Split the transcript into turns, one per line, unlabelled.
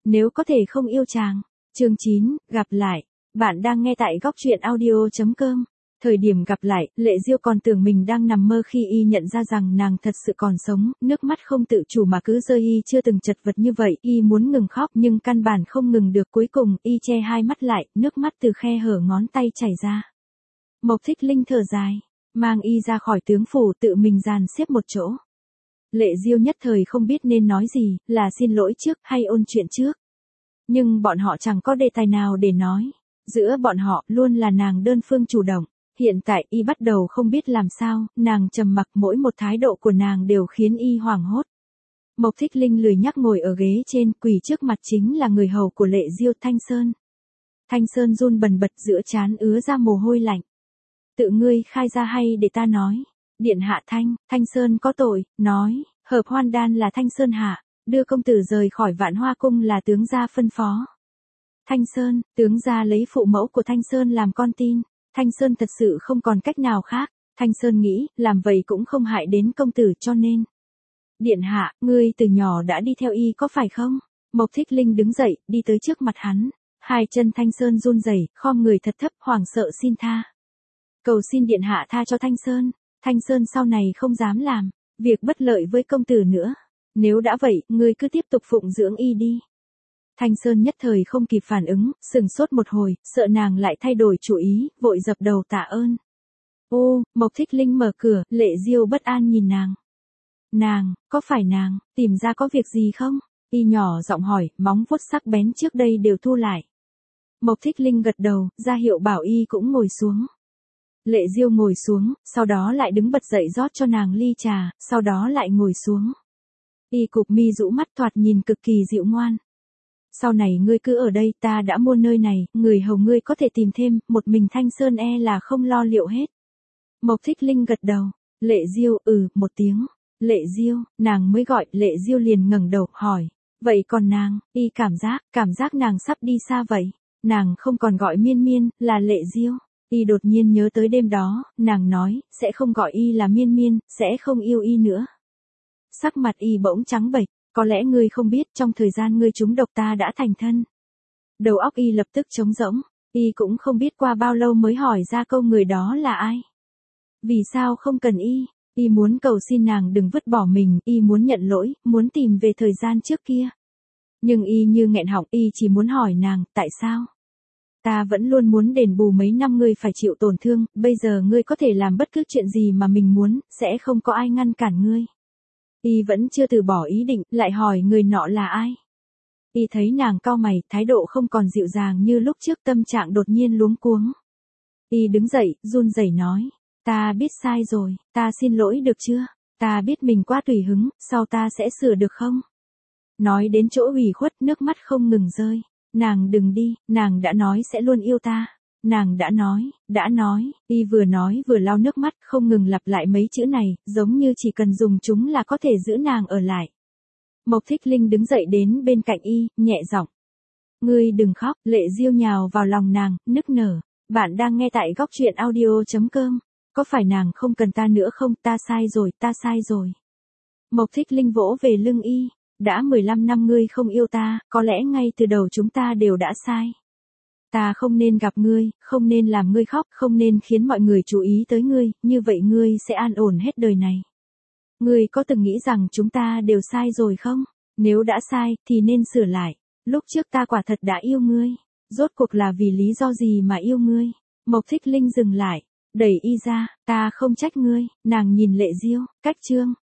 Nếu có thể không yêu chàng. Chương 9, gặp lại. Bạn đang nghe tại góc truyện audio.com. Thời điểm gặp lại, Lệ Diêu còn tưởng mình đang nằm mơ khi y nhận ra rằng nàng thật sự còn sống, nước mắt không tự chủ mà cứ rơi, y chưa từng chật vật như vậy, y muốn ngừng khóc nhưng căn bản không ngừng được, cuối cùng y che hai mắt lại, nước mắt từ khe hở ngón tay chảy ra. Mộc Thích Linh thở dài, mang y ra khỏi tướng phủ, tự mình dàn xếp một chỗ. Lệ Diêu nhất thời không biết nên nói gì, là xin lỗi trước hay ôn chuyện trước. Nhưng bọn họ chẳng có đề tài nào để nói. Giữa bọn họ luôn là nàng đơn phương chủ động. Hiện tại y bắt đầu không biết làm sao, nàng trầm mặc, mỗi một thái độ của nàng đều khiến y hoảng hốt. Mộc Thích Linh lười nhắc ngồi ở ghế trên, quỳ trước mặt chính là người hầu của Lệ Diêu, Thanh Sơn. Thanh Sơn run bần bật, giữa trán ứa ra mồ hôi lạnh. Tự ngươi khai ra hay để ta nói? Điện hạ Thanh Sơn có tội, nói, Hợp Hoan Đan là Thanh Sơn hạ, đưa công tử rời khỏi Vạn Hoa cung là tướng gia phân phó. Thanh Sơn, tướng gia lấy phụ mẫu của Thanh Sơn làm con tin. Thanh Sơn thật sự không còn cách nào khác. Thanh Sơn nghĩ, làm vậy cũng không hại đến công tử, cho nên. Điện hạ, ngươi từ nhỏ đã đi theo y có phải không? Mộc Thích Linh đứng dậy, đi tới trước mặt hắn. Hai chân Thanh Sơn run rẩy, khom người thật thấp, hoảng sợ xin tha. Cầu xin điện hạ tha cho Thanh Sơn. Thanh Sơn sau này không dám làm việc bất lợi với công tử nữa. Nếu đã vậy, ngươi cứ tiếp tục phụng dưỡng y đi. Thanh Sơn nhất thời không kịp phản ứng, sừng sốt một hồi, sợ nàng lại thay đổi chủ ý, vội dập đầu tạ ơn. Ô, Mộc Thích Linh mở cửa, Lệ Diêu bất an nhìn nàng. Nàng, có phải nàng, tìm ra có việc gì không? Y nhỏ giọng hỏi, móng vuốt sắc bén trước đây đều thu lại. Mộc Thích Linh gật đầu, ra hiệu bảo y cũng ngồi xuống. Lệ Diêu ngồi xuống, sau đó lại đứng bật dậy rót cho nàng ly trà, sau đó lại ngồi xuống. Y cụp mi rũ mắt, thoạt nhìn cực kỳ dịu ngoan. Sau này ngươi cứ ở đây, ta đã mua nơi này, người hầu ngươi có thể tìm thêm, một mình Thanh Sơn là không lo liệu hết. Mộc Thích Linh gật đầu. Lệ Diêu, một tiếng. Lệ Diêu, nàng mới gọi. Lệ Diêu liền ngẩng đầu, hỏi. Vậy còn nàng? Y cảm giác nàng sắp đi xa vậy. Nàng không còn gọi Miên Miên, là Lệ Diêu. Y đột nhiên nhớ tới đêm đó, nàng nói, sẽ không gọi y là Miên Miên, sẽ không yêu y nữa. Sắc mặt y bỗng trắng bệch. Có lẽ ngươi không biết, trong thời gian ngươi trúng độc ta đã thành thân. Đầu óc y lập tức trống rỗng, y cũng không biết qua bao lâu mới hỏi ra câu người đó là ai. Vì sao không cần y muốn cầu xin nàng đừng vứt bỏ mình, y muốn nhận lỗi, muốn tìm về thời gian trước kia. Nhưng y như nghẹn họng, y chỉ muốn hỏi nàng, tại sao? Ta vẫn luôn muốn đền bù mấy năm ngươi phải chịu tổn thương, bây giờ ngươi có thể làm bất cứ chuyện gì mà mình muốn, sẽ không có ai ngăn cản ngươi. Y vẫn chưa từ bỏ ý định, lại hỏi người nọ là ai. Y thấy nàng cau mày, thái độ không còn dịu dàng như lúc trước, tâm trạng đột nhiên luống cuống. Y đứng dậy, run rẩy nói, ta biết sai rồi, ta xin lỗi được chưa? Ta biết mình quá tùy hứng, sau ta sẽ sửa được không? Nói đến chỗ ủy khuất, nước mắt không ngừng rơi. Nàng đừng đi, nàng đã nói sẽ luôn yêu ta. Nàng đã nói, y vừa nói vừa lau nước mắt, không ngừng lặp lại mấy chữ này, giống như chỉ cần dùng chúng là có thể giữ nàng ở lại. Mộc Thích Linh đứng dậy đến bên cạnh y, nhẹ giọng. Ngươi đừng khóc. Lệ Diêu nhào vào lòng nàng, nức nở. Bạn đang nghe tại góc truyện audio.com. Có phải nàng không cần ta nữa không? Ta sai rồi. Mộc Thích Linh vỗ về lưng y. Đã 15 năm ngươi không yêu ta, có lẽ ngay từ đầu chúng ta đều đã sai. Ta không nên gặp ngươi, không nên làm ngươi khóc, không nên khiến mọi người chú ý tới ngươi, như vậy ngươi sẽ an ổn hết đời này. Ngươi có từng nghĩ rằng chúng ta đều sai rồi không? Nếu đã sai, thì nên sửa lại. Lúc trước ta quả thật đã yêu ngươi. Rốt cuộc là vì lý do gì mà yêu ngươi? Mộc Thích Linh dừng lại, đẩy y ra, ta không trách ngươi. Nàng nhìn Lệ Diêu, cách chương.